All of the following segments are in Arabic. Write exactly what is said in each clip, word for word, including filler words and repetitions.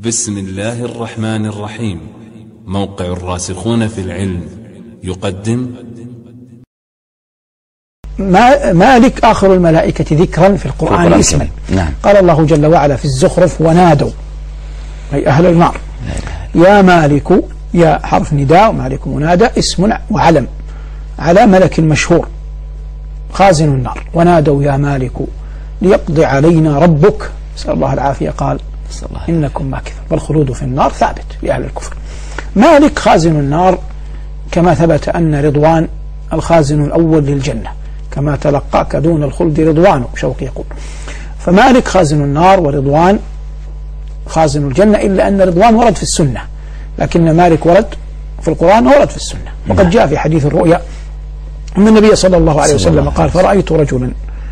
بسم الله الرحمن الرحيم. موقع الراسخون في العلم يقدم مالك آخر الملائكة ذكرا في القرآن اسما. نعم. قال الله جل وعلا في الزخرف: ونادوا، أي أهل النار، يا مالك، يا حرف نداء، مالك منادى، اسم وعلم على ملك مشهور خازن النار. ونادوا يا مالك ليقضي علينا ربك، نسأل الله العافية. قال إنكم ماكثون، والخلود في النار ثابت لأهل الكفر. مالك خازن النار، كما ثبت أن رضوان الخازن الأول للجنة، كما تلقاك دون الخلد رضوان، شوقي يقول. فمالك خازن النار ورضوان خازن الجنة، إلا أن رضوان ورد في السنة، لكن مالك ورد في القرآن ورد في السنة. وقد جاء في حديث الرؤيا أن النبي صلى الله عليه وسلم قال: فرأيت رجلا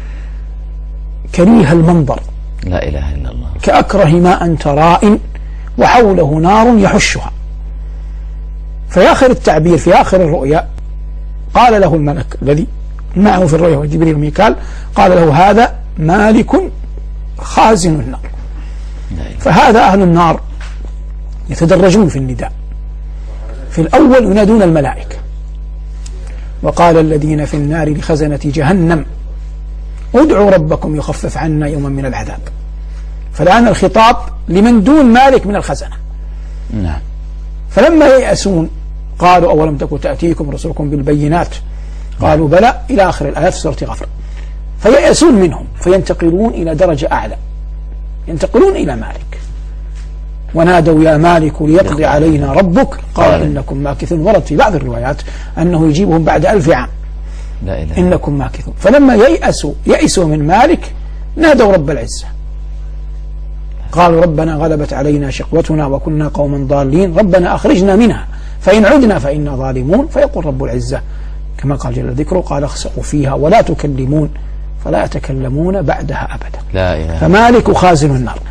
كريه المنظر، لا إله إلا الله، كأكره ماء تراء وحوله نار يحشها. في آخر التعبير، في آخر الرؤيا، قال له الملك الذي معه في الرؤيا وجبريل وميكال، قال له: هذا مالك خازن النار. فهذا أهل النار يتدرجون في النداء. في الأول ينادون الملائكة: وقال الذين في النار لخزنة جهنم ادعوا ربكم يخفف عنا يوما من العذاب. فالآن الخطاب لمن دون مالك من الخزنة. نعم. فلما ييأسون قالوا: أولم تكن تأتيكم رسلكم بالبينات؟ قالوا: بلى، إلى آخر الآيات في سورة غفر. فييأسون منهم، فينتقلون إلى درجة أعلى، ينتقلون إلى مالك. ونادوا يا مالك ليقضي علينا ربك، قال إنكم ماكثون. ورد في بعض الروايات أنه يجيبهم بعد ألف عام، لا إله. إنكم ماكثون. فلما ييأسوا يئسوا من مالك نادوا رب العزة، قالوا: ربنا غلبت علينا شقوتنا وكنا قوما ضالين، ربنا أخرجنا منها فإن عدنا فإنا ظالمون. فيقول رب العزة كما قال جل ذكره: قال اخسئوا فيها ولا تكلمون، فلا يتكلمون بعدها أبدا. لا إله. فمالك خازن النار.